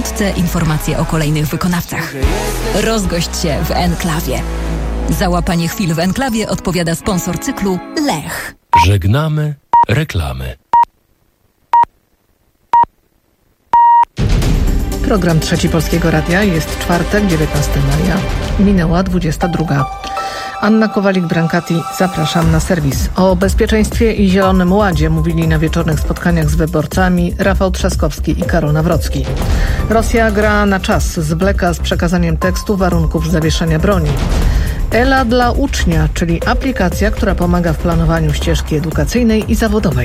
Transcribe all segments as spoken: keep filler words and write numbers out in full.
Wkrótce informacje o kolejnych wykonawcach. Rozgość się w Enklawie. Za łapanie chwil w Enklawie odpowiada sponsor cyklu Lech. Żegnamy reklamy. Program Trzeci Polskiego Radia. Jest czwartek, dziewiętnastego maja. Minęła dwudziesta druga. Anna Kowalik-Brankati, zapraszam na serwis. O bezpieczeństwie i Zielonym Ładzie mówili na wieczornych spotkaniach z wyborcami Rafał Trzaskowski i Karol Nawrocki. Rosja gra na czas, zwleka z przekazaniem tekstu warunków zawieszenia broni. Ela dla ucznia, czyli aplikacja, która pomaga w planowaniu ścieżki edukacyjnej i zawodowej.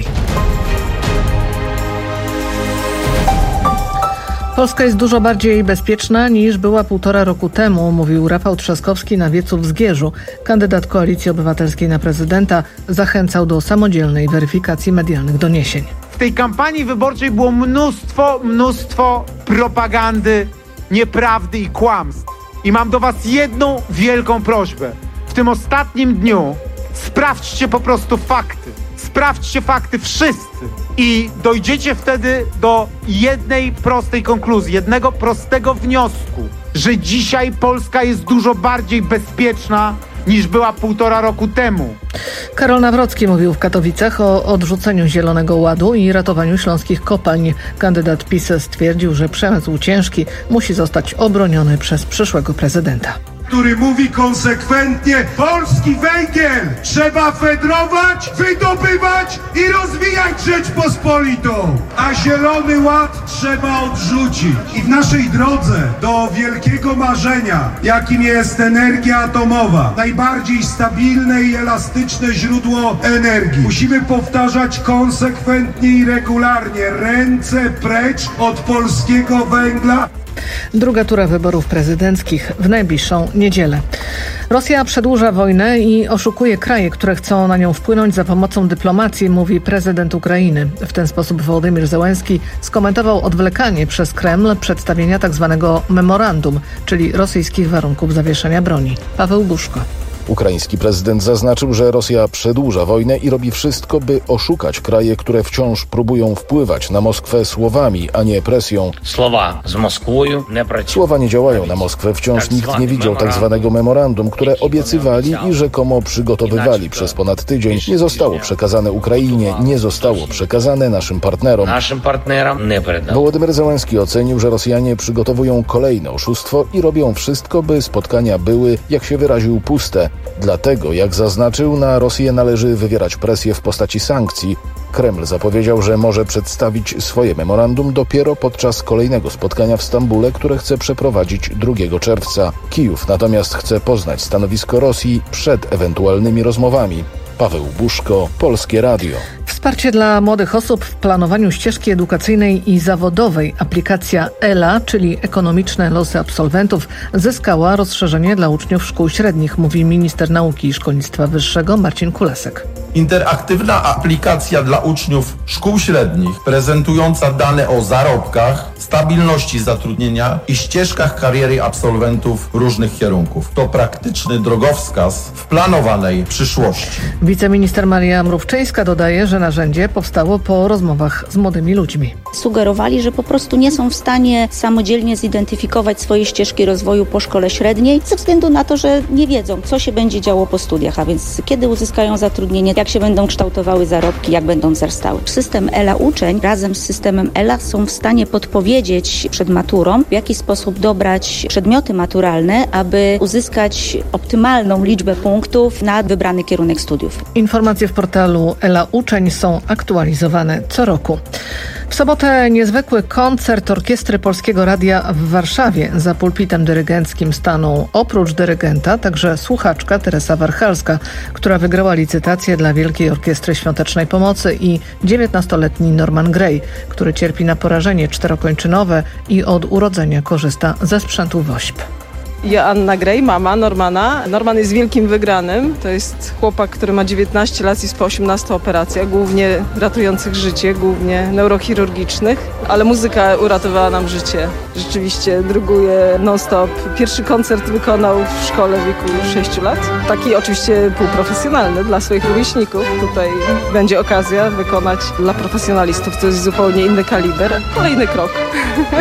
Polska jest dużo bardziej bezpieczna niż była półtora roku temu, mówił Rafał Trzaskowski na wiecu w Zgierzu. Kandydat Koalicji Obywatelskiej na prezydenta zachęcał do samodzielnej weryfikacji medialnych doniesień. W tej kampanii wyborczej było mnóstwo, mnóstwo propagandy, nieprawdy i kłamstw. I mam do was jedną wielką prośbę. W tym ostatnim dniu sprawdźcie po prostu fakty. Sprawdźcie fakty wszyscy i dojdziecie wtedy do jednej prostej konkluzji, jednego prostego wniosku, że dzisiaj Polska jest dużo bardziej bezpieczna niż była półtora roku temu. Karol Nawrocki mówił w Katowicach o odrzuceniu Zielonego Ładu i ratowaniu śląskich kopalń. Kandydat PiS stwierdził, że przemysł ciężki musi zostać obroniony przez przyszłego prezydenta. Który mówi konsekwentnie: polski węgiel trzeba fedrować, wydobywać i rozwijać Rzeczpospolitą, a Zielony Ład trzeba odrzucić. I w naszej drodze do wielkiego marzenia, jakim jest energia atomowa, najbardziej stabilne i elastyczne źródło energii, musimy powtarzać konsekwentnie i regularnie: ręce precz od polskiego węgla. Druga tura wyborów prezydenckich w najbliższą niedzielę. Rosja przedłuża wojnę i oszukuje kraje, które chcą na nią wpłynąć za pomocą dyplomacji, mówi prezydent Ukrainy. W ten sposób Wołodymyr Zełenski skomentował odwlekanie przez Kreml przedstawienia tzw. memorandum, czyli rosyjskich warunków zawieszenia broni. Paweł Buszko. Ukraiński prezydent zaznaczył, że Rosja przedłuża wojnę i robi wszystko, by oszukać kraje, które wciąż próbują wpływać na Moskwę słowami, a nie presją. Słowa z Moskwą nie pracują. Słowa nie działają na Moskwę. Wciąż nikt nie widział tak zwanego memorandum, które obiecywali i rzekomo przygotowywali przez ponad tydzień. Nie zostało przekazane Ukrainie, nie zostało przekazane naszym partnerom. Naszym partnerom nie przekazano. Wołodymyr Zełenski ocenił, że Rosjanie przygotowują kolejne oszustwo i robią wszystko, by spotkania były, jak się wyraził, puste. Dlatego, jak zaznaczył, na Rosję należy wywierać presję w postaci sankcji. Kreml zapowiedział, że może przedstawić swoje memorandum dopiero podczas kolejnego spotkania w Stambule, które chce przeprowadzić drugiego czerwca. Kijów natomiast chce poznać stanowisko Rosji przed ewentualnymi rozmowami. Paweł Buszko, Polskie Radio. Wsparcie dla młodych osób w planowaniu ścieżki edukacyjnej i zawodowej. Aplikacja Ela, czyli Ekonomiczne losy absolwentów, zyskała rozszerzenie dla uczniów szkół średnich, mówi minister nauki i szkolnictwa wyższego Marcin Kulasek. Interaktywna aplikacja dla uczniów szkół średnich, prezentująca dane o zarobkach, stabilności zatrudnienia i ścieżkach kariery absolwentów różnych kierunków. To praktyczny drogowskaz w planowanej przyszłości. Wiceminister Maria Mrówczyńska dodaje, że narzędzie powstało po rozmowach z młodymi ludźmi. Sugerowali, że po prostu nie są w stanie samodzielnie zidentyfikować swojej ścieżki rozwoju po szkole średniej ze względu na to, że nie wiedzą, co się będzie działo po studiach, a więc kiedy uzyskają zatrudnienie, jak się będą kształtowały zarobki, jak będą wzrastały. System Ela Uczeń razem z systemem Ela są w stanie podpowiedzieć przed maturą, w jaki sposób dobrać przedmioty maturalne, aby uzyskać optymalną liczbę punktów na wybrany kierunek studiów. Informacje w portalu Ela Uczeń są aktualizowane co roku. W sobotę niezwykły koncert Orkiestry Polskiego Radia w Warszawie. Za pulpitem dyrygenckim staną oprócz dyrygenta także słuchaczka Teresa Warchalska, która wygrała licytację dla Wielkiej Orkiestry Świątecznej Pomocy, i dziewiętnastoletni Norman Gray, który cierpi na porażenie czterokończynowe i od urodzenia korzysta ze sprzętu WOŚP. Joanna Gray, mama Normana. Norman jest wielkim wygranym. To jest chłopak, który ma dziewiętnaście lat i jest po osiemnastu operacjach, głównie ratujących życie, głównie neurochirurgicznych, ale muzyka uratowała nam życie. Rzeczywiście druguje non-stop. Pierwszy koncert wykonał w szkole w wieku sześciu lat. Taki oczywiście półprofesjonalny dla swoich rówieśników. Tutaj będzie okazja wykonać dla profesjonalistów, to jest zupełnie inny kaliber. Kolejny krok.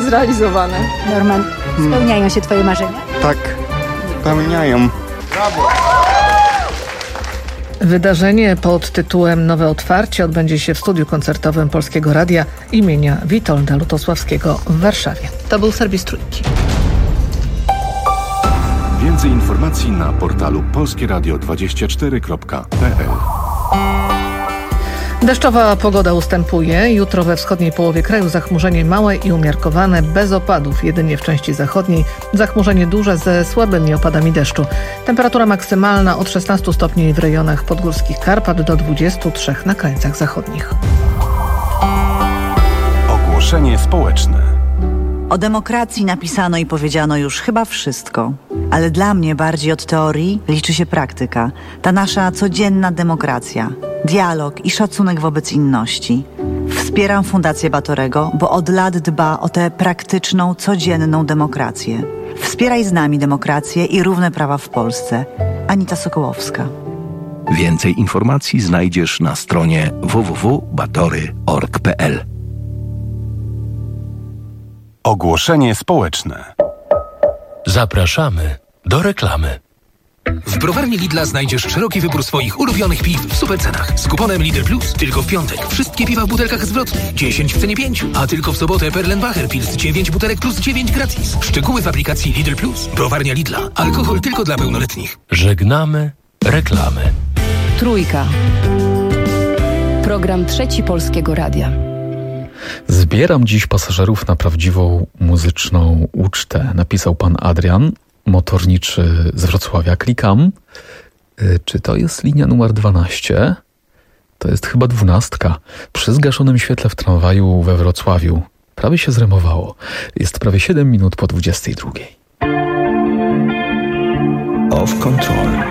zrealizowane. Norman, spełniają się twoje marzenia? Tak, spełniają. Brawo! Wydarzenie pod tytułem Nowe Otwarcie odbędzie się w studiu koncertowym Polskiego Radia imienia Witolda Lutosławskiego w Warszawie. To był serwis Trójki. Więcej informacji na portalu polskie radio dwadzieścia cztery kropka p l. Deszczowa pogoda ustępuje. Jutro we wschodniej połowie kraju zachmurzenie małe i umiarkowane, bez opadów. Jedynie w części zachodniej zachmurzenie duże ze słabymi opadami deszczu. Temperatura maksymalna od szesnastu stopni w rejonach podgórskich Karpat do dwudziestu trzech na krańcach zachodnich. Ogłoszenie społeczne. O demokracji napisano i powiedziano już chyba wszystko. Ale dla mnie bardziej od teorii liczy się praktyka. Ta nasza codzienna demokracja. Dialog i szacunek wobec inności. Wspieram Fundację Batorego, bo od lat dba o tę praktyczną, codzienną demokrację. Wspieraj z nami demokrację i równe prawa w Polsce. Anita Sokołowska. Więcej informacji znajdziesz na stronie w w w kropka batory kropka org kropka p l. Ogłoszenie społeczne. Zapraszamy do reklamy. W browarni Lidla znajdziesz szeroki wybór swoich ulubionych piw w super cenach. Z kuponem Lidl Plus tylko w piątek. Wszystkie piwa w butelkach zwrotnych. dziesięć w cenie pięć. A tylko w sobotę Perlenbacher Pils dziewięć butelek plus dziewięć gratis. Szczegóły w aplikacji Lidl Plus. Browarnia Lidla. Alkohol tylko dla pełnoletnich. Żegnamy reklamy. Trójka. Program Trzeci Polskiego Radia. Zbieram dziś pasażerów na prawdziwą muzyczną ucztę. Napisał pan Adrian, motorniczy z Wrocławia. Klikam. Czy to jest linia numer dwanaście? To jest chyba dwunastka. Przy zgaszonym świetle w tramwaju we Wrocławiu. Prawie się zremowało. Jest prawie siedem minut po dwudziestej drugiej. Off Control.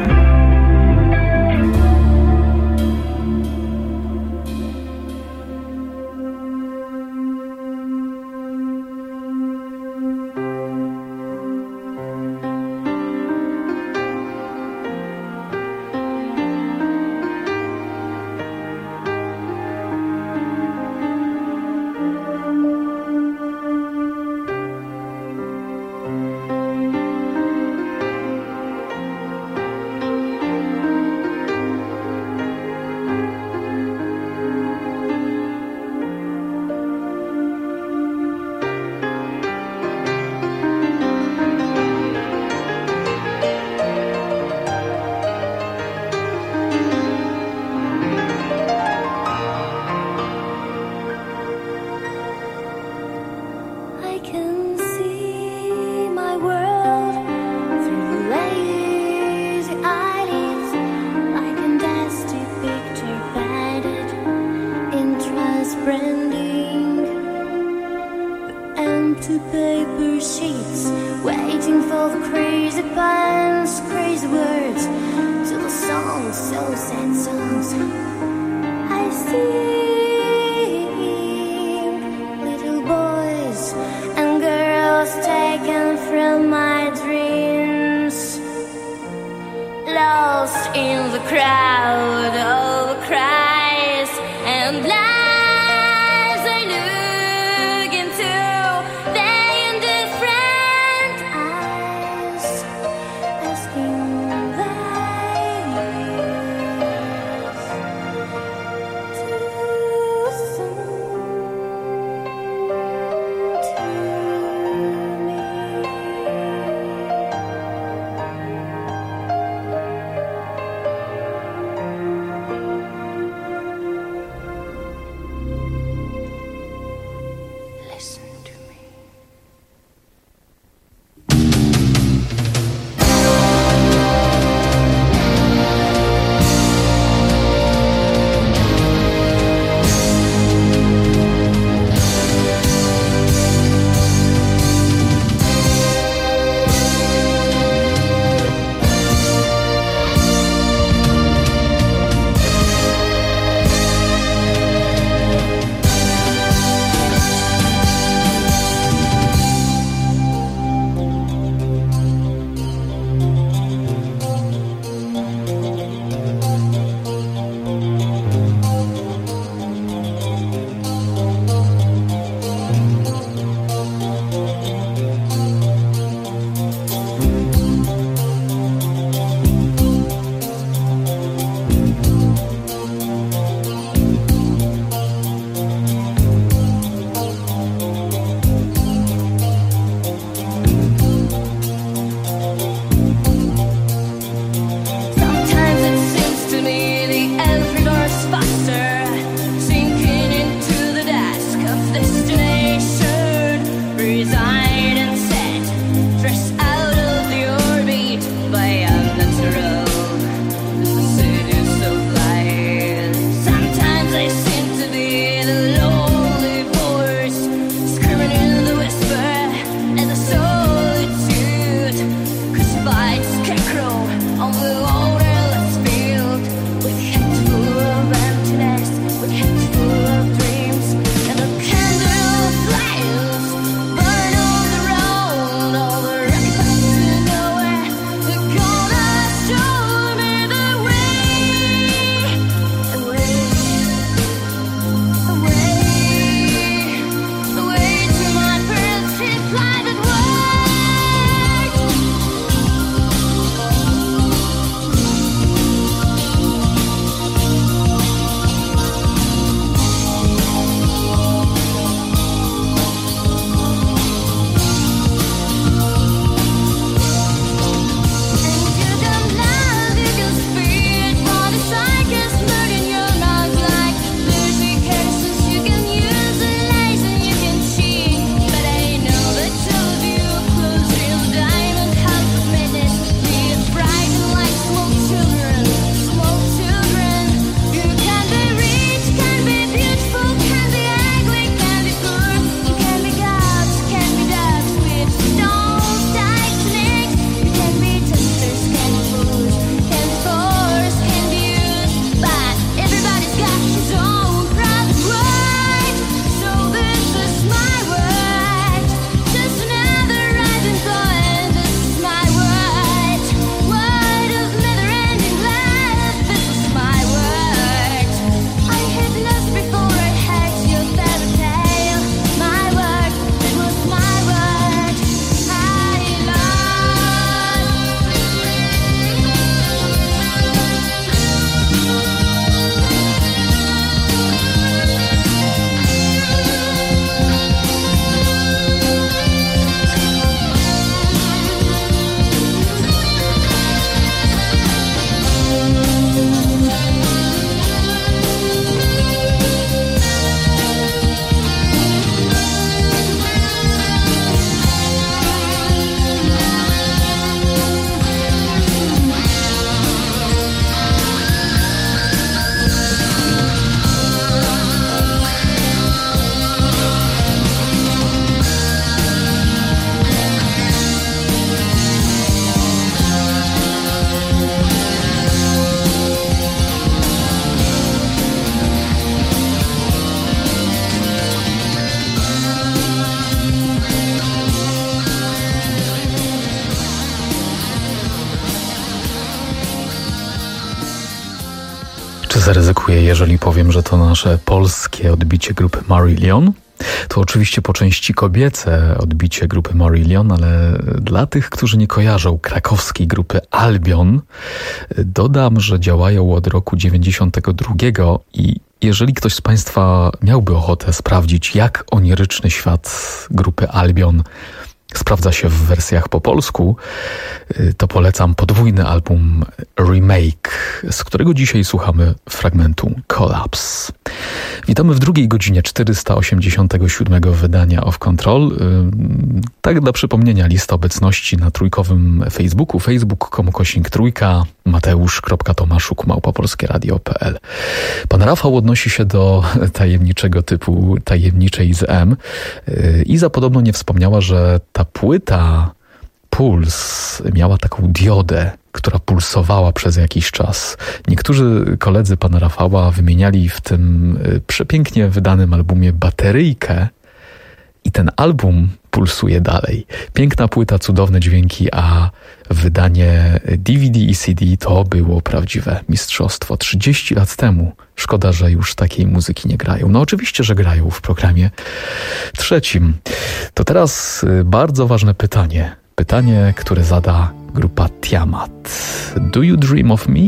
zaryzykuję, jeżeli powiem, że to nasze polskie odbicie grupy Marillion. To oczywiście po części kobiece odbicie grupy Marillion, ale dla tych, którzy nie kojarzą krakowskiej grupy Albion, dodam, że działają od roku dziewięćdziesiątego drugiego i jeżeli ktoś z Państwa miałby ochotę sprawdzić, jak oniryczny świat grupy Albion sprawdza się w wersjach po polsku, to polecam podwójny album Remake, z którego dzisiaj słuchamy fragmentu Collapse. Witamy w drugiej godzinie czterysta osiemdziesiątego siódmego wydania Off Control. Tak dla przypomnienia, lista obecności na trójkowym Facebooku, facebook kropka com kośnik trójka, mateusz.tomaszuk małpa polskie radio kropka p l. Pan Rafał odnosi się do tajemniczego typu tajemniczej z M. Iza podobno nie wspomniała, że ta płyta Puls miała taką diodę, która pulsowała przez jakiś czas. Niektórzy koledzy pana Rafała wymieniali w tym przepięknie wydanym albumie bateryjkę i ten album pulsuje dalej. Piękna płyta, cudowne dźwięki, a wydanie D V D i C D to było prawdziwe mistrzostwo. trzydzieści lat temu. Szkoda, że już takiej muzyki nie grają. No oczywiście, że grają w programie trzecim. To teraz bardzo ważne pytanie. Pytanie, które zada grupa Tiamat. Do you dream of me?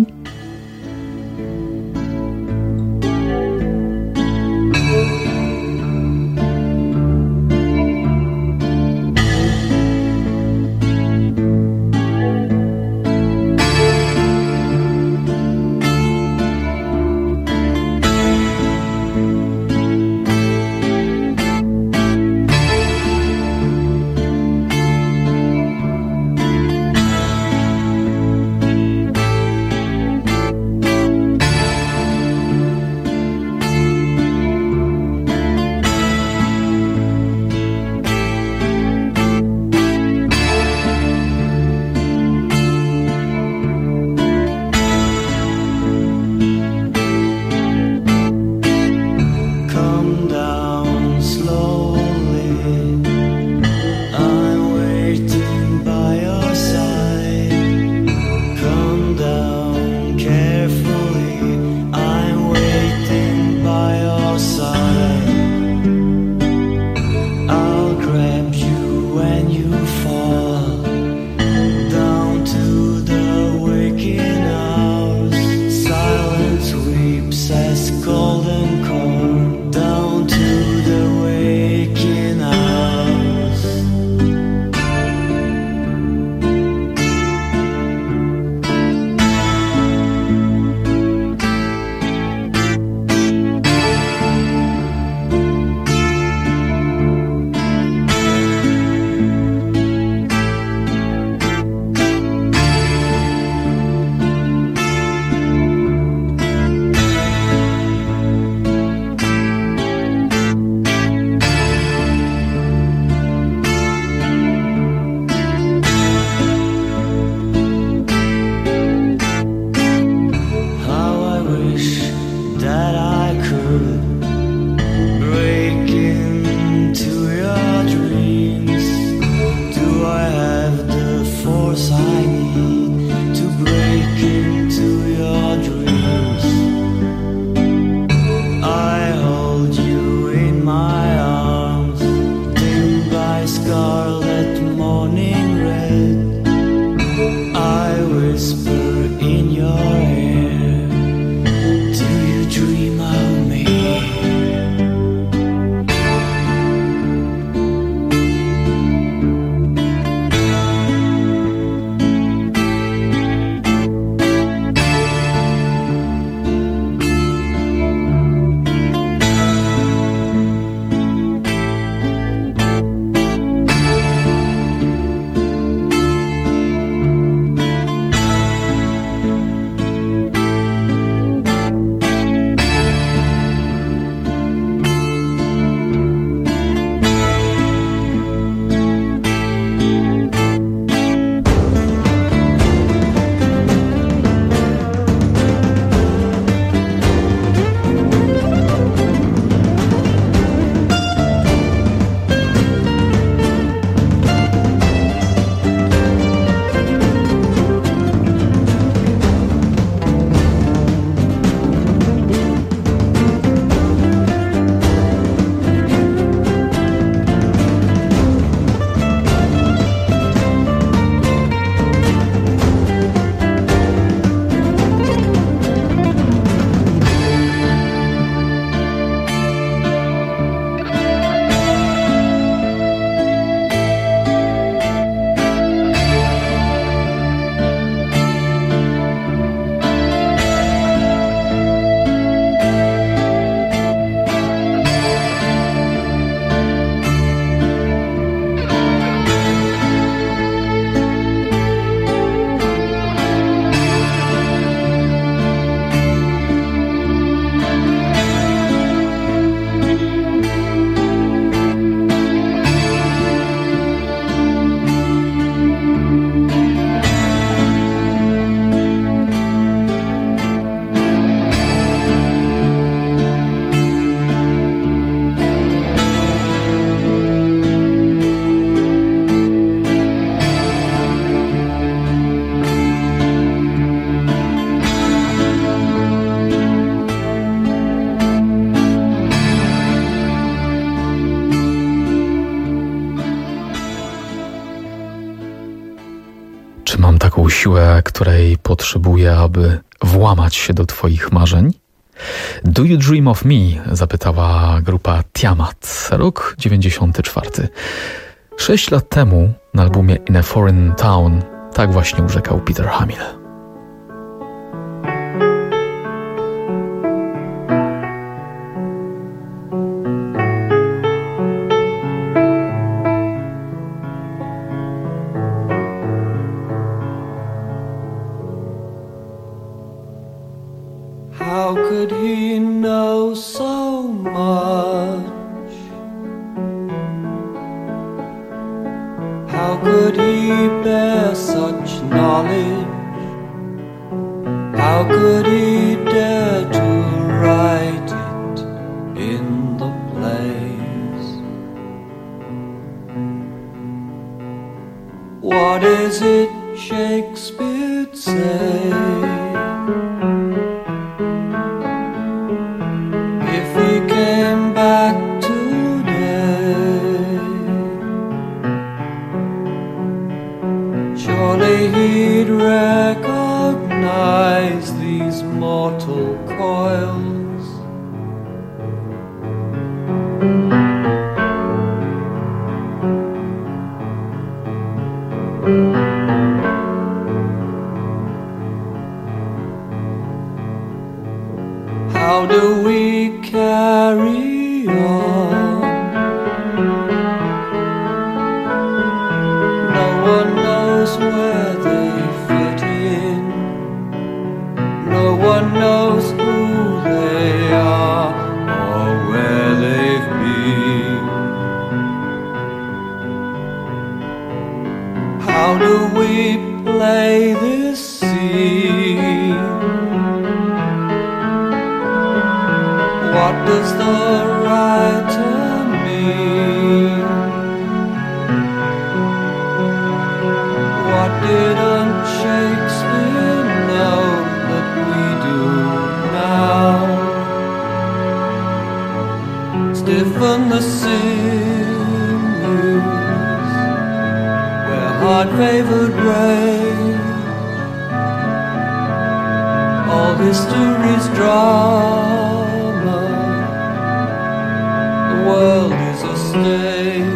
Czy mam taką siłę, której potrzebuję, aby włamać się do twoich marzeń? Do you dream of me? Zapytała grupa Tiamat. Rok dziewięćdziesiąty czwarty. Sześć lat temu na albumie In a Foreign Town tak właśnie urzekał Peter Hamill. How could he know so much? How could he bear such knowledge? How could he dare to write it in the plays? What is it Shakespeare'd say? He'd recognize these mortal coils. How do we carry on? No one knows where they fit in. No one knows who they are or where they've been. How do we play this scene? What does the writer mean? What didn't Shakespeare know that we do now? Stiffen the sinews where hard-favored rage. All history's drama, the world is a stage.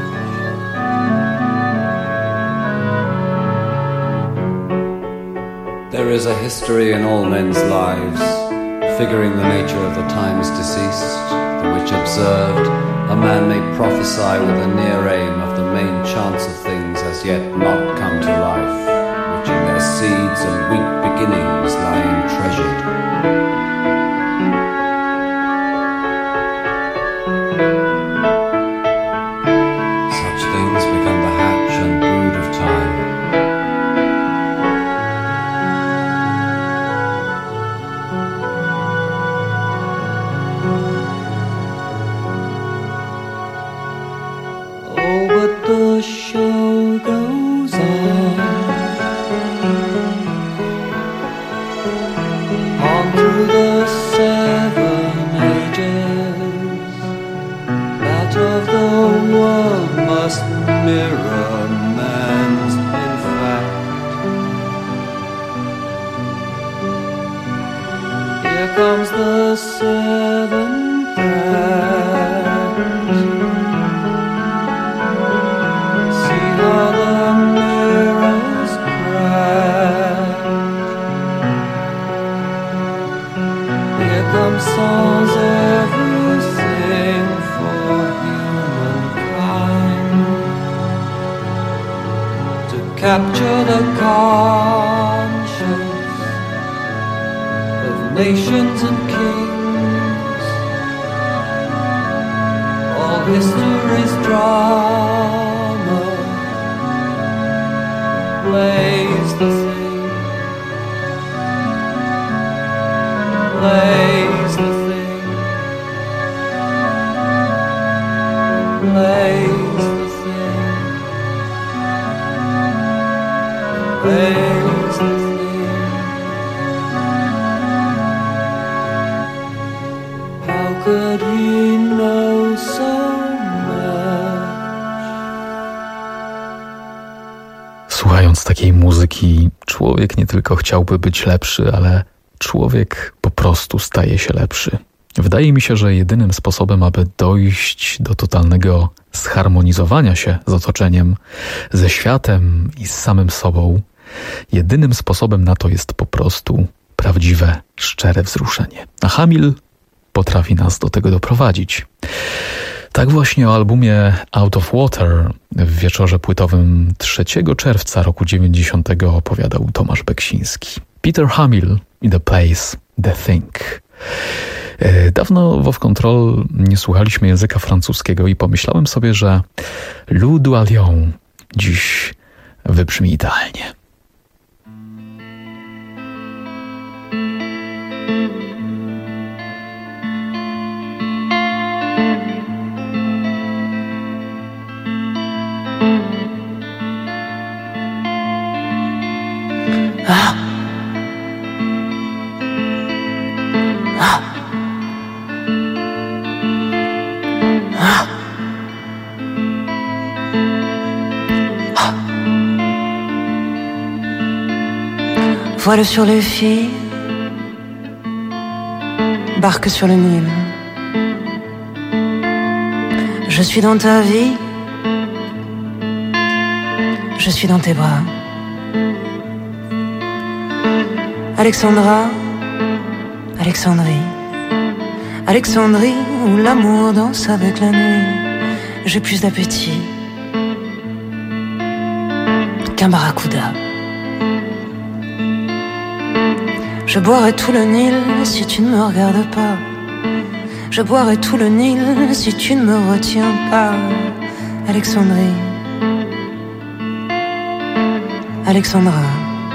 There is a history in all men's lives, figuring the nature of the times deceased, the which observed, a man may prophesy with a near aim of the main chance of things as yet not come to life, which in their seeds and weak beginnings lying treasured. Such things become the hatch and brood of time. The show goes on, on through the seven ages. That of the world must mirror man's in fact. Here comes the seventh act. Songs, everything for humankind, to capture the conscience of nations and kings. All history's drama plays the thing, plays the thing. Plays the thing, plays the thing. How could he know so much? Słuchając takiej muzyki, człowiek nie tylko chciałby być lepszy, ale człowiek po prostu staje się lepszy. Wydaje mi się, że jedynym sposobem, aby dojść do totalnego zharmonizowania się z otoczeniem, ze światem i z samym sobą, jedynym sposobem na to jest po prostu prawdziwe, szczere wzruszenie. A Hamil potrafi nas do tego doprowadzić. Tak właśnie o albumie Out of Water w wieczorze płytowym trzeciego czerwca roku dziewięćdziesiątego opowiadał Tomasz Beksiński. Peter Hamil i The Place, The Thing. Dawno w Off Control nie słuchaliśmy języka francuskiego i pomyślałem sobie, że Lou Dualion dziś wybrzmi idealnie. Ah. Ah. Ah. Ah. Voile sur les filles, barque sur le Nil. Je suis dans ta vie, je suis dans tes bras. Alexandra, Alexandrie, Alexandrie où l'amour danse avec la nuit. J'ai plus d'appétit qu'un barracuda. Je boirai tout le Nil si tu ne me regardes pas. Je boirai tout le Nil si tu ne me retiens pas. Alexandrie, Alexandra,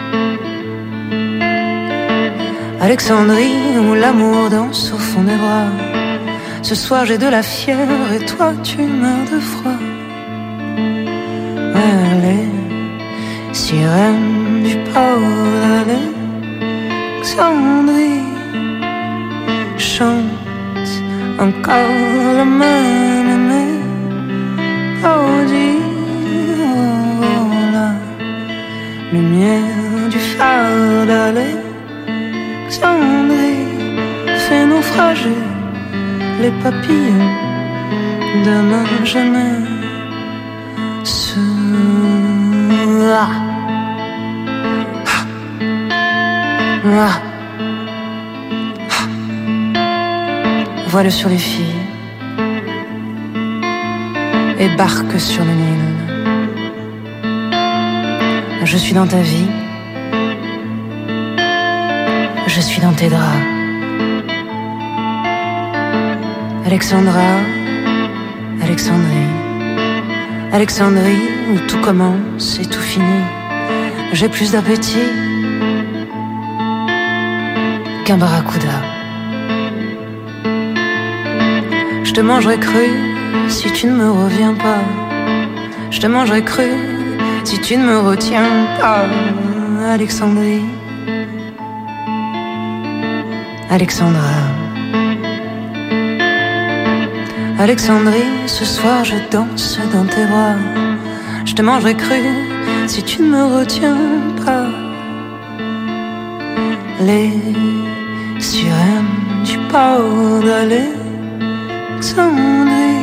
Alexandrie où l'amour danse au fond des bras. Ce soir j'ai de la fièvre et toi tu meurs de froid. Ouais, les sirènes du port d'Alexandrie chantent encore la même mélodie. Oh, la lumière du phare d'Alexandrie fait naufrager les papillons de ma jeunesse. Ah. Ah. Ah. Voile sur les filles et barque sur le Nil. Je suis dans ta vie, je suis dans tes draps. Alexandra, Alexandrie, Alexandrie où tout commence et tout finit. J'ai plus d'appétit qu'un barracuda. Je te mangerai cru si tu ne me reviens pas. Je te mangerai cru si tu ne me retiens pas. Alexandrie, Alexandra, Alexandrie, ce soir je danse dans tes bras. Je te mangerai cru si tu ne me retiens pas. Les sirènes du port d'Alexandrie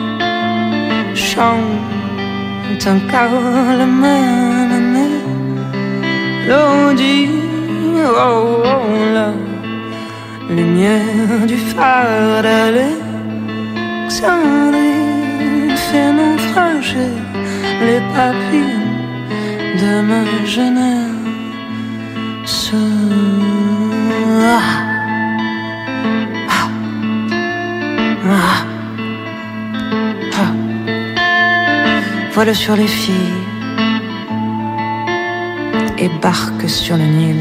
chantent encore la même mélodie. Oh, oh, la lumière du phare d'Alexandrie fait naufrager les papillons de ma jeunesse. Ah. Ah. Ah. Ah. Voile sur les filles et barque sur le Nil.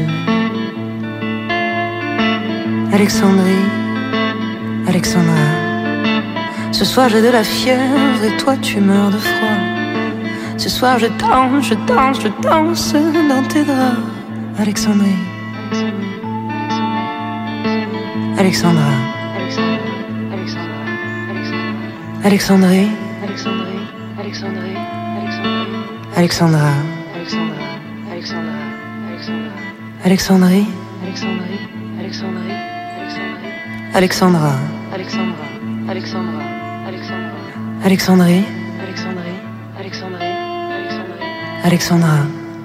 Alexandrie, Alexandra, ce soir j'ai de la fièvre et toi tu meurs de froid. Ce soir je danse, je danse, je danse dans tes draps. Alexandrie, Alexandra, Alexandrie, Alexandra, Alexandra, Alexandra, Alexandrie, Alexandrie, Alexandrie, Alexandra, Alexandra, Alexandra, Alexandra, Alexandrie, Alexandrie, Alexandrie, Alexandrie, Alexandra.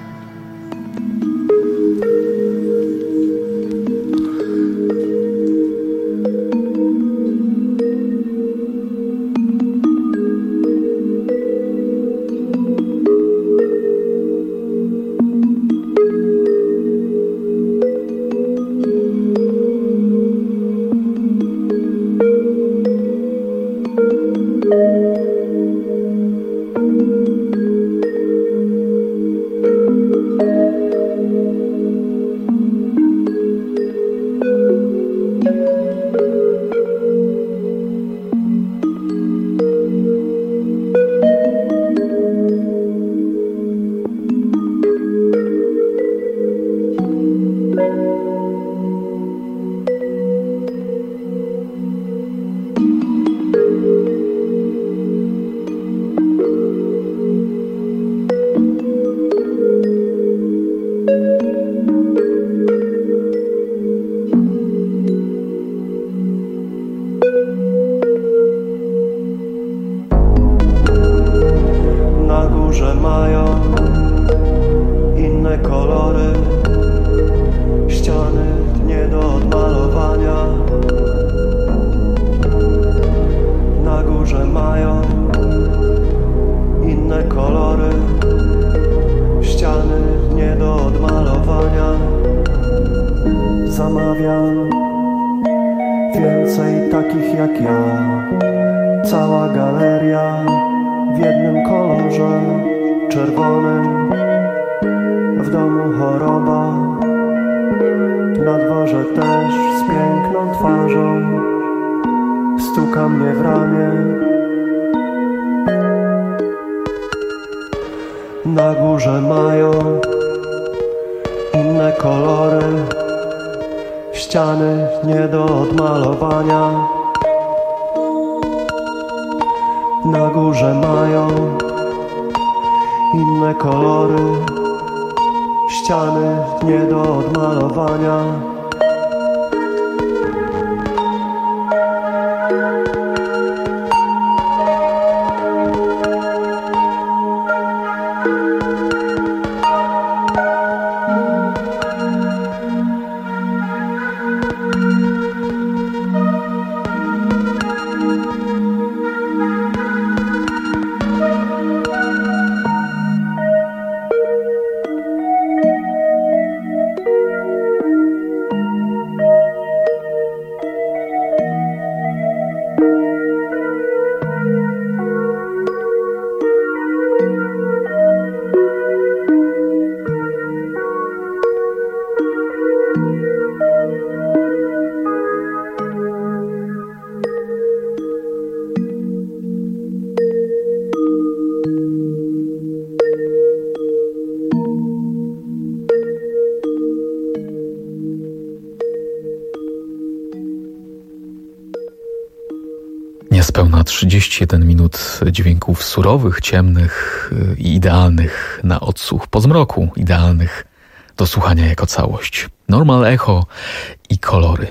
Niespełna trzydzieści jeden minut dźwięków surowych, ciemnych i idealnych na odsłuch po zmroku, idealnych do słuchania jako całość. Normal Echo i kolory.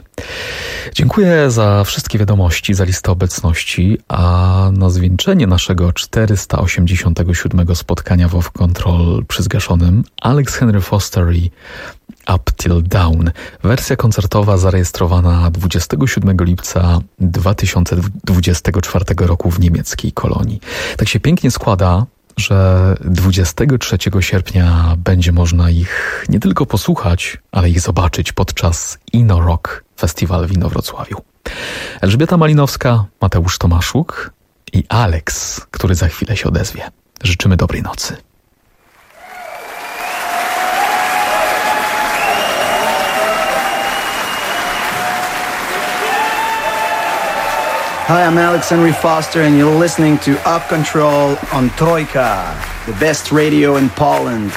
Dziękuję za wszystkie wiadomości, za listę obecności, a na zwieńczenie naszego czterysta osiemdziesiątego siódmego spotkania w Off Control przy zgaszonym Alex Henry Foster i Up Till Dawn. Wersja koncertowa zarejestrowana dwudziestego siódmego lipca dwa tysiące dwudziestego czwartego roku w niemieckiej Kolonii. Tak się pięknie składa, że dwudziestego trzeciego sierpnia będzie można ich nie tylko posłuchać, ale ich zobaczyć podczas Inno Rock Festival w Inowrocławiu. Elżbieta Malinowska, Mateusz Tomaszuk i Alex, który za chwilę się odezwie. Życzymy dobrej nocy. Hi, I'm Alex Henry Foster, and you're listening to Up Control on Troika, the best radio in Poland.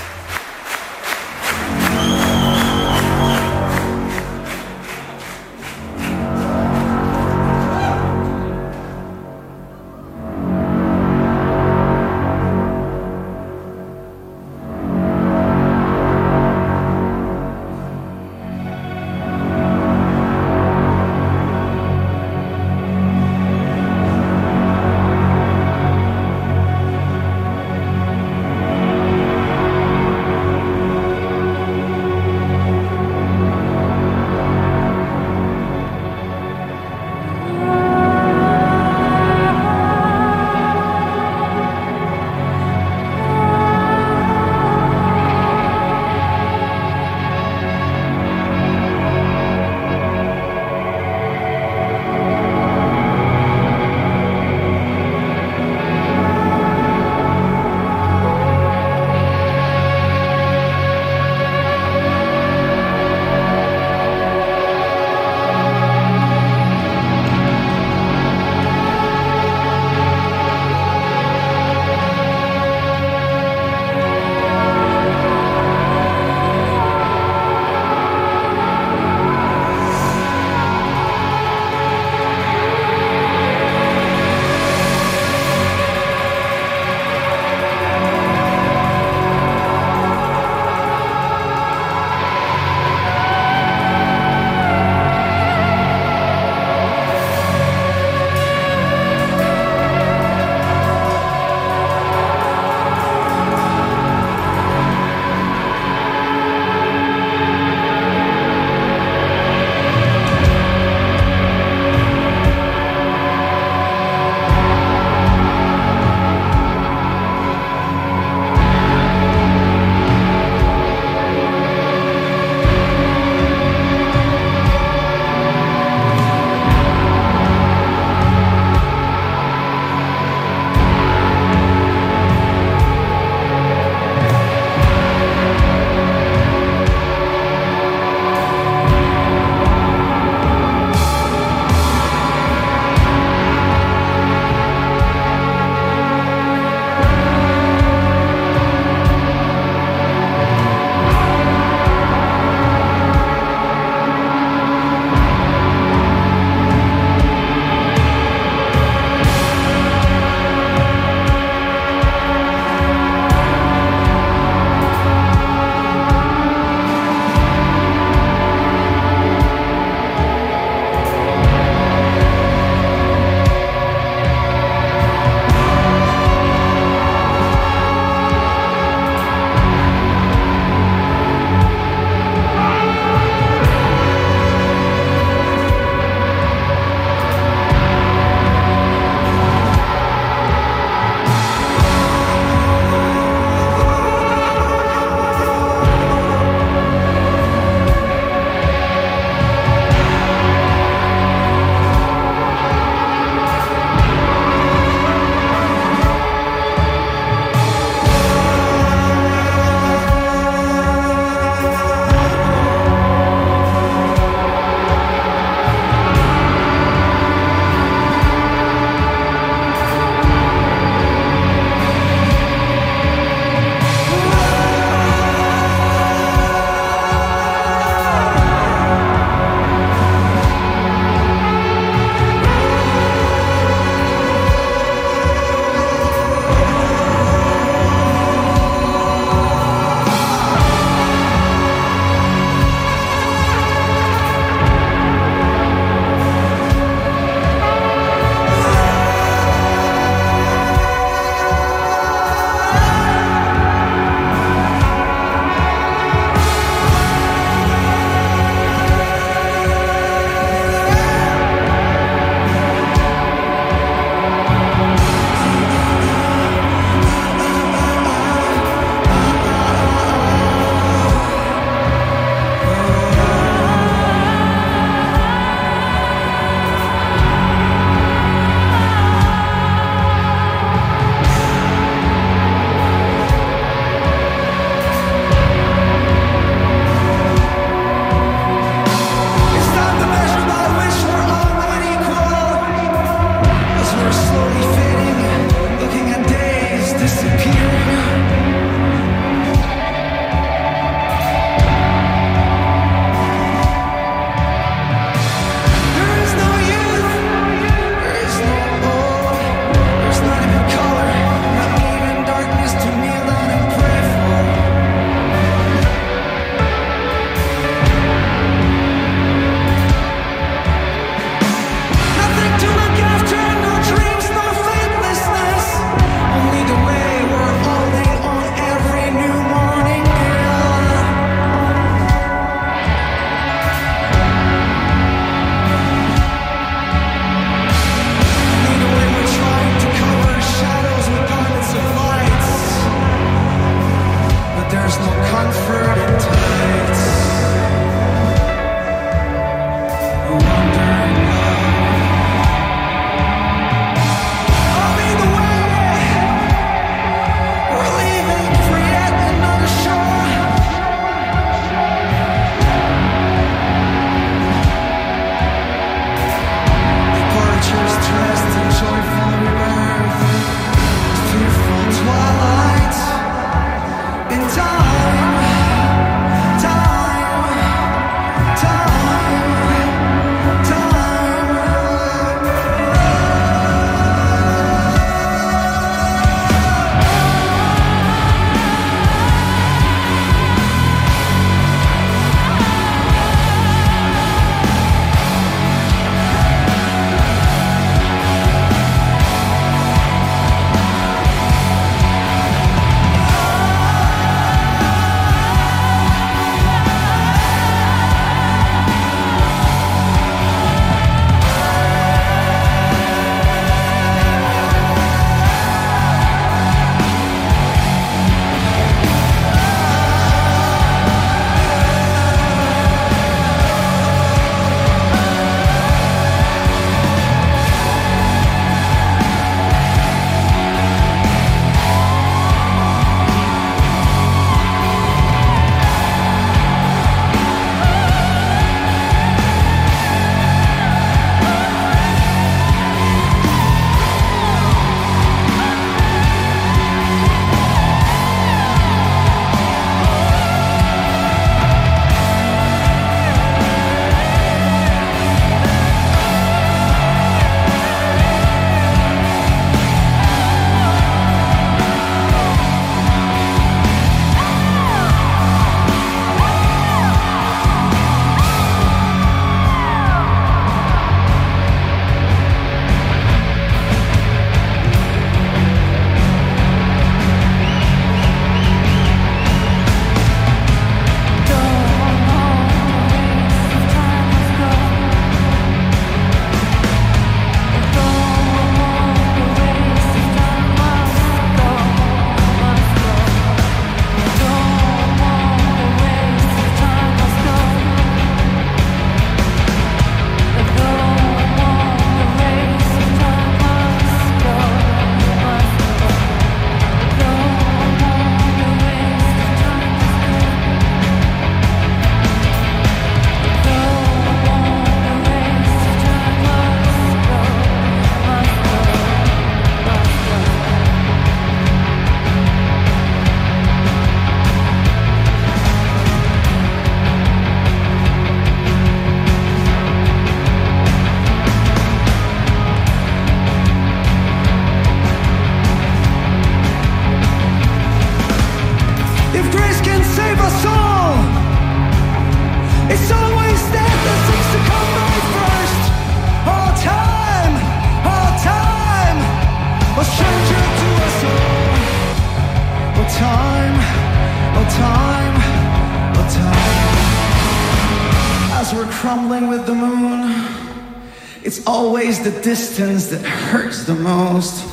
my soul. It's always death that seems to come by first. All time, all time, a stranger to us all. All time, all time, all time. As we're crumbling with the moon, it's always the distance that hurts the most.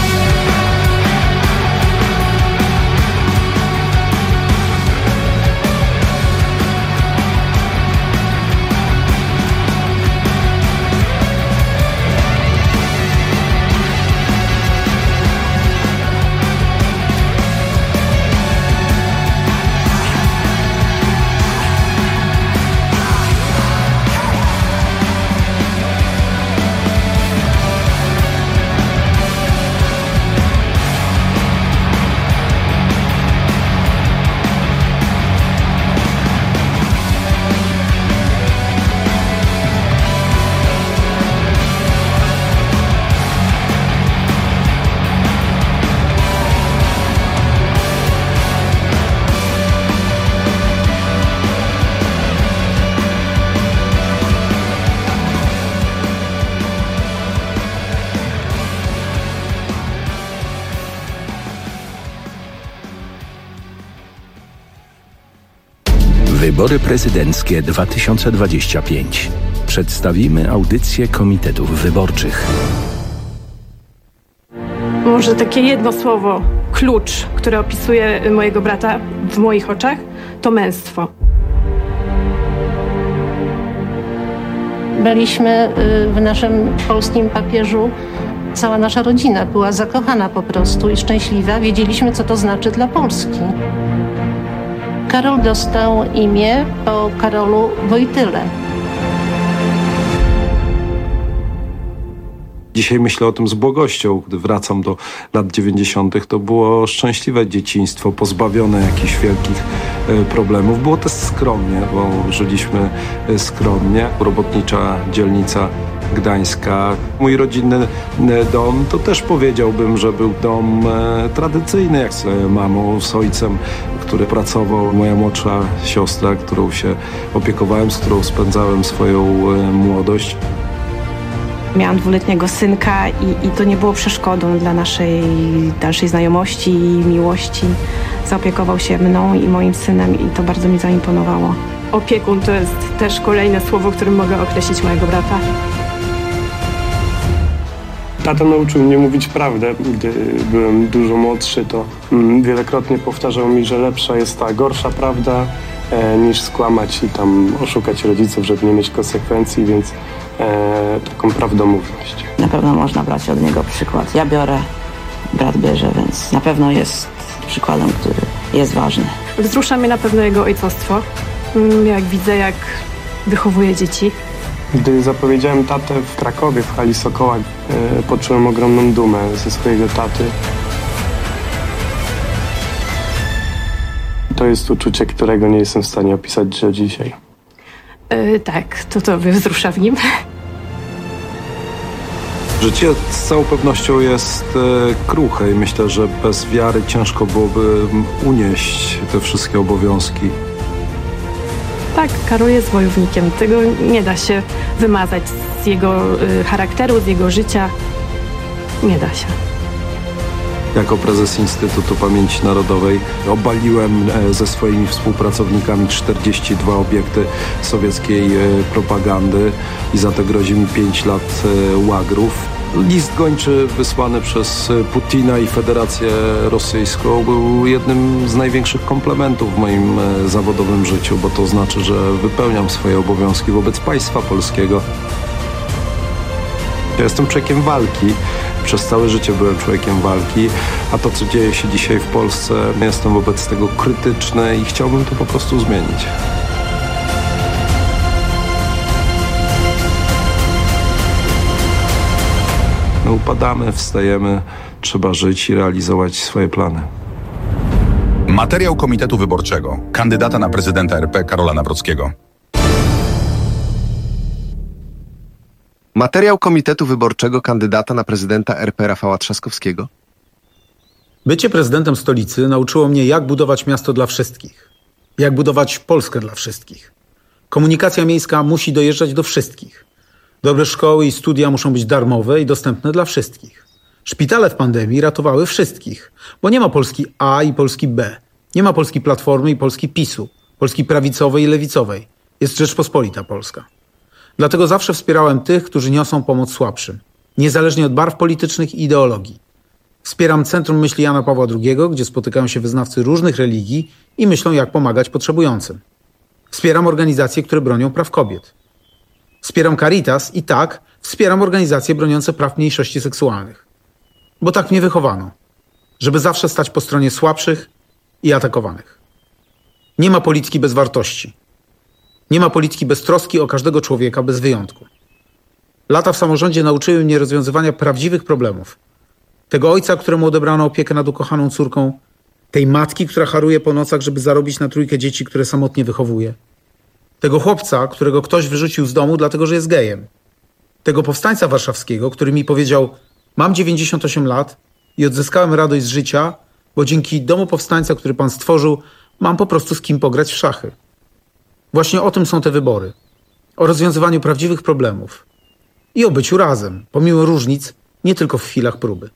Wybory prezydenckie dwa tysiące dwadzieścia pięć. Przedstawimy audycję komitetów wyborczych. Może takie jedno słowo, klucz, które opisuje mojego brata w moich oczach, to męstwo. Byliśmy w naszym polskim papieżu, cała nasza rodzina była zakochana po prostu i szczęśliwa. Wiedzieliśmy, co to znaczy dla Polski. Karol dostał imię po Karolu Wojtyle. Dzisiaj myślę o tym z błogością. Gdy wracam do lat dziewięćdziesiątych, to było szczęśliwe dzieciństwo, pozbawione jakichś wielkich problemów. Było też skromnie, bo żyliśmy skromnie. Robotnicza dzielnica Gdańska. Mój rodzinny dom to też powiedziałbym, że był dom tradycyjny, jak z mamą, z ojcem, który pracował, moja młodsza siostra, którą się opiekowałem, z którą spędzałem swoją młodość. Miałam dwuletniego synka i, i to nie było przeszkodą dla naszej dalszej znajomości i miłości. Zaopiekował się mną i moim synem i to bardzo mi zaimponowało. Opiekun to jest też kolejne słowo, którym mogę określić mojego brata. Tata nauczył mnie mówić prawdę. Gdy byłem dużo młodszy, to mm, wielokrotnie powtarzał mi, że lepsza jest ta gorsza prawda e, niż skłamać i tam oszukać rodziców, żeby nie mieć konsekwencji, więc e, taką prawdomówność. Na pewno można brać od niego przykład. Ja biorę, brat bierze, więc na pewno jest przykładem, który jest ważny. Wzrusza mnie na pewno jego ojcostwo. Jak widzę, jak wychowuje dzieci. Gdy zapowiedziałem tatę w Krakowie, w hali Sokoła, e, poczułem ogromną dumę ze swojego taty. To jest uczucie, którego nie jestem w stanie opisać do dzisiaj. Yy, tak, to to wzrusza w nim. Życie z całą pewnością jest e, kruche i myślę, że bez wiary ciężko byłoby unieść te wszystkie obowiązki. Tak, Karol jest wojownikiem. Tego nie da się wymazać z jego y, charakteru, z jego życia. Nie da się. Jako prezes Instytutu Pamięci Narodowej obaliłem e, ze swoimi współpracownikami czterdzieści dwa obiekty sowieckiej e, propagandy i za to grozi mi pięć lat e, łagrów. List gończy wysłany przez Putina i Federację Rosyjską był jednym z największych komplementów w moim zawodowym życiu, bo to znaczy, że wypełniam swoje obowiązki wobec państwa polskiego. Ja jestem człowiekiem walki. Przez całe życie byłem człowiekiem walki, a to, co dzieje się dzisiaj w Polsce, jestem wobec tego krytyczny i chciałbym to po prostu zmienić. My upadamy, wstajemy, trzeba żyć i realizować swoje plany. Materiał Komitetu Wyborczego, kandydata na prezydenta R P Karola Nawrockiego. Materiał Komitetu Wyborczego kandydata na prezydenta R P Rafała Trzaskowskiego. Bycie prezydentem stolicy nauczyło mnie, jak budować miasto dla wszystkich. Jak budować Polskę dla wszystkich. Komunikacja miejska musi dojeżdżać do wszystkich. Dobre szkoły i studia muszą być darmowe i dostępne dla wszystkich. Szpitale w pandemii ratowały wszystkich, bo nie ma Polski A i Polski B. Nie ma Polski Platformy i Polski PiSu, Polski prawicowej i lewicowej. Jest Rzeczpospolita Polska. Dlatego zawsze wspierałem tych, którzy niosą pomoc słabszym, niezależnie od barw politycznych i ideologii. Wspieram Centrum Myśli Jana Pawła drugiego, gdzie spotykają się wyznawcy różnych religii i myślą, jak pomagać potrzebującym. Wspieram organizacje, które bronią praw kobiet. Wspieram Caritas i tak, wspieram organizacje broniące praw mniejszości seksualnych. Bo tak mnie wychowano, żeby zawsze stać po stronie słabszych i atakowanych. Nie ma polityki bez wartości. Nie ma polityki bez troski o każdego człowieka bez wyjątku. Lata w samorządzie nauczyły mnie rozwiązywania prawdziwych problemów. Tego ojca, któremu odebrano opiekę nad ukochaną córką, tej matki, która haruje po nocach, żeby zarobić na trójkę dzieci, które samotnie wychowuje. Tego chłopca, którego ktoś wyrzucił z domu, dlatego że jest gejem. Tego powstańca warszawskiego, który mi powiedział: mam dziewięćdziesiąt osiem lat i odzyskałem radość z życia, bo dzięki domu powstańca, który pan stworzył, mam po prostu z kim pograć w szachy. Właśnie o tym są te wybory. O rozwiązywaniu prawdziwych problemów. I o byciu razem, pomimo różnic, nie tylko w chwilach próby.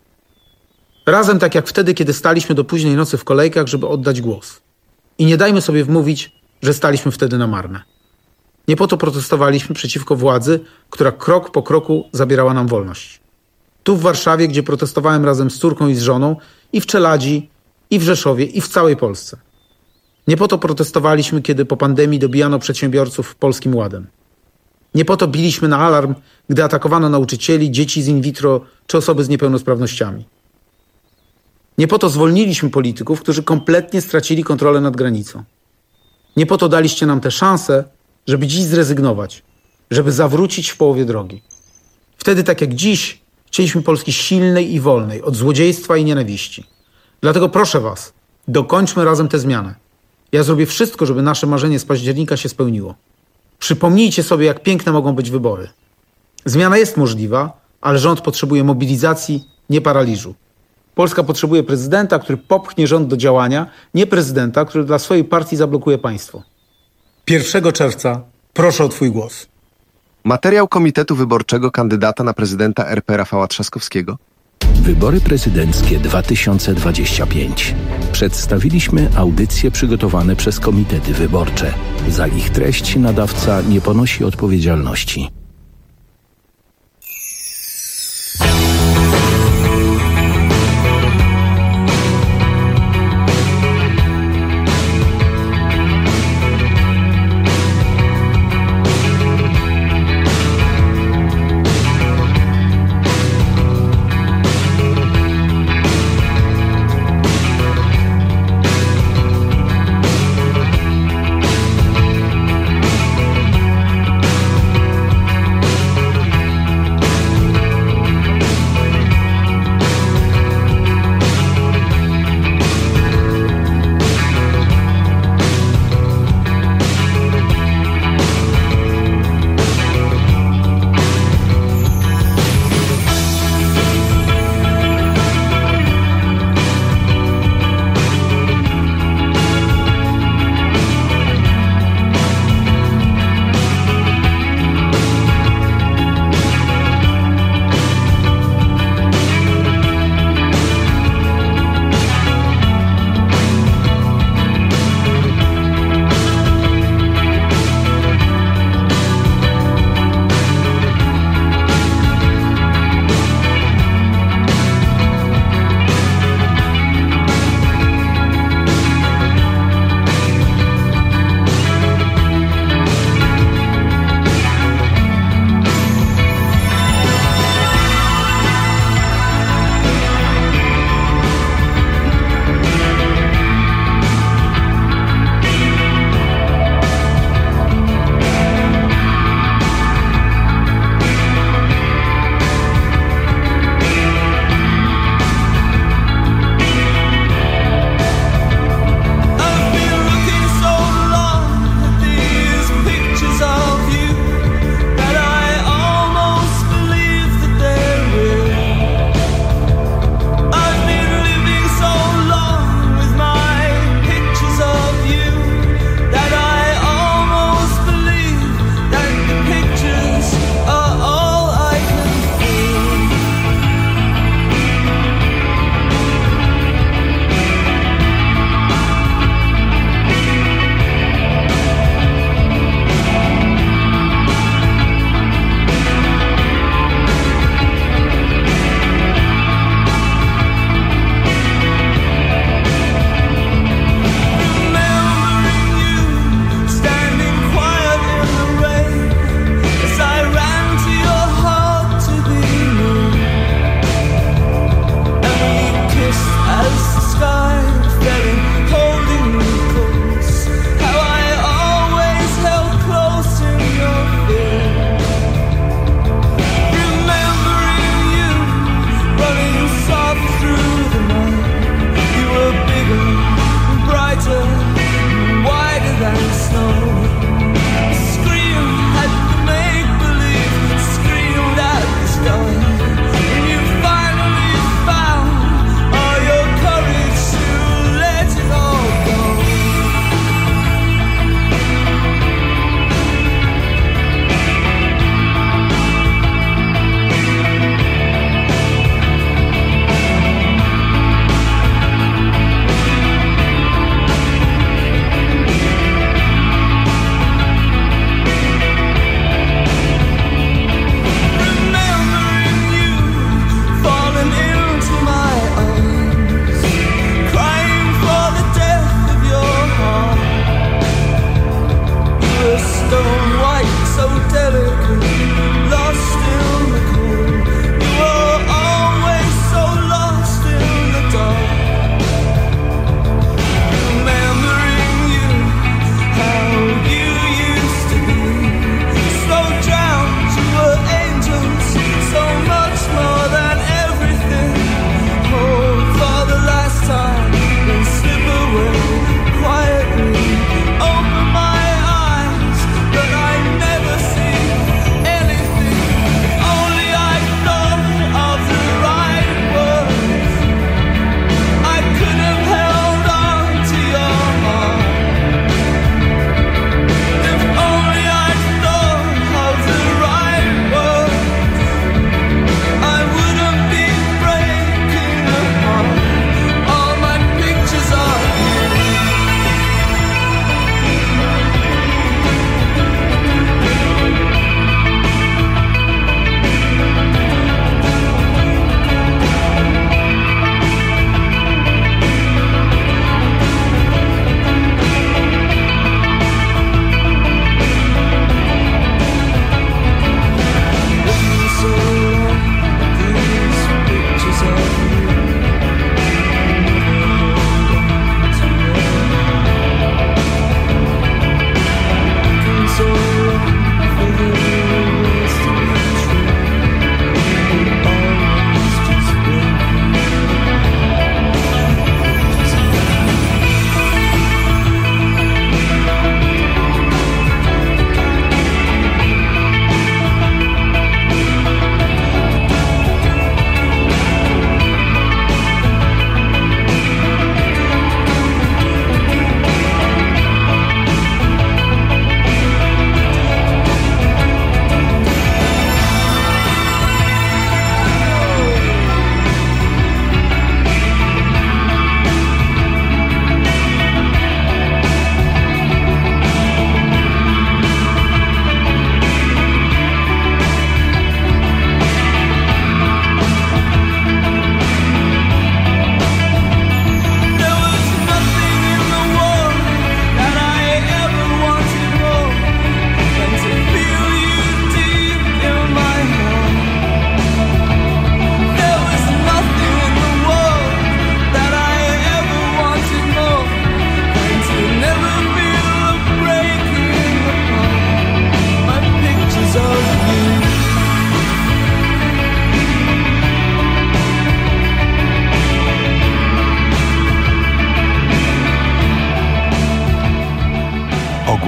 Razem tak jak wtedy, kiedy staliśmy do późnej nocy w kolejkach, żeby oddać głos. I nie dajmy sobie wmówić, że staliśmy wtedy na marne. Nie po to protestowaliśmy przeciwko władzy, która krok po kroku zabierała nam wolność. Tu w Warszawie, gdzie protestowałem razem z córką i z żoną, i w Czeladzi, i w Rzeszowie, i w całej Polsce. Nie po to protestowaliśmy, kiedy po pandemii dobijano przedsiębiorców Polskim Ładem. Nie po to biliśmy na alarm, gdy atakowano nauczycieli, dzieci z in vitro czy osoby z niepełnosprawnościami. Nie po to zwolniliśmy polityków, którzy kompletnie stracili kontrolę nad granicą. Nie po to daliście nam tę szansę, żeby dziś zrezygnować, żeby zawrócić w połowie drogi. Wtedy, tak jak dziś, chcieliśmy Polski silnej i wolnej, od złodziejstwa i nienawiści. Dlatego proszę was, dokończmy razem tę zmianę. Ja zrobię wszystko, żeby nasze marzenie z października się spełniło. Przypomnijcie sobie, jak piękne mogą być wybory. Zmiana jest możliwa, ale rząd potrzebuje mobilizacji, nie paraliżu. Polska potrzebuje prezydenta, który popchnie rząd do działania, nie prezydenta, który dla swojej partii zablokuje państwo. pierwszego czerwca proszę o twój głos. Materiał Komitetu Wyborczego kandydata na prezydenta R P Rafała Trzaskowskiego. Wybory prezydenckie dwa tysiące dwadzieścia pięć. Przedstawiliśmy audycje przygotowane przez komitety wyborcze. Za ich treść nadawca nie ponosi odpowiedzialności.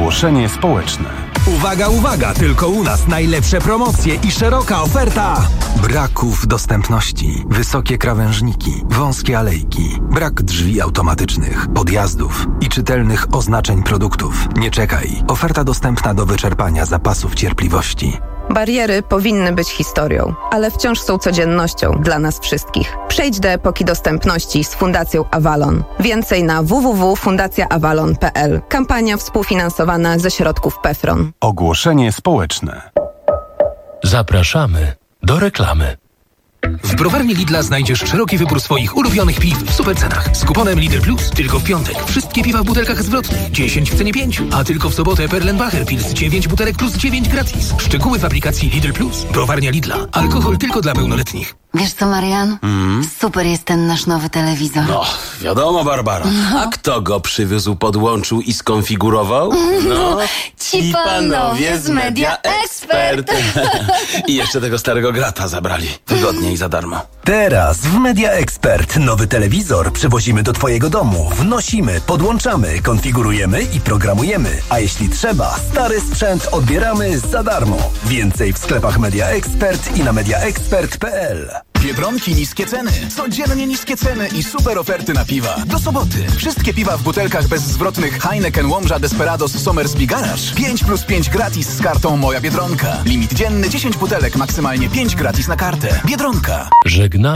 Ogłoszenie społeczne. Uwaga, uwaga! Tylko u nas najlepsze promocje i szeroka oferta. Braków dostępności, wysokie krawężniki, wąskie alejki, brak drzwi automatycznych, podjazdów i czytelnych oznaczeń produktów. Nie czekaj. Oferta dostępna do wyczerpania zapasów cierpliwości. Bariery powinny być historią, ale wciąż są codziennością dla nas wszystkich. Przejdź do epoki dostępności z Fundacją Avalon. Więcej na w w w kropka fundacja avalon kropka p l. Kampania współfinansowana ze środków PEFRON. Ogłoszenie społeczne. Zapraszamy do reklamy. W browarni Lidla znajdziesz szeroki wybór swoich ulubionych piw w super cenach. Z kuponem Lidl Plus tylko w piątek. Wszystkie piwa w butelkach zwrotnych. dziesięć w cenie pięć. A tylko w sobotę Perlenbacher Pils dziewięć butelek plus dziewięć gratis. Szczegóły w aplikacji Lidl Plus. Browarnia Lidla. Alkohol tylko dla pełnoletnich. Wiesz co, Marian? Mm. Super jest ten nasz nowy telewizor. No, wiadomo, Barbara. A kto go przywiózł, podłączył i skonfigurował? No, ci panowie z Media Expert. I jeszcze tego starego grata zabrali. Wygodnie i za darmo. Teraz w Media Expert nowy telewizor przywozimy do twojego domu. Wnosimy, podłączamy, konfigurujemy i programujemy. A jeśli trzeba, stary sprzęt odbieramy za darmo. Więcej w sklepach Media Expert i na media expert kropka p l. Biedronki niskie ceny, codziennie niskie ceny i super oferty na piwa. Do soboty wszystkie piwa w butelkach bezzwrotnych Heineken, Łomża, Desperados, Somersby Garage pięć plus pięć gratis z kartą Moja Biedronka. Limit dzienny dziesięć butelek, maksymalnie pięć gratis na kartę. Biedronka. Żegna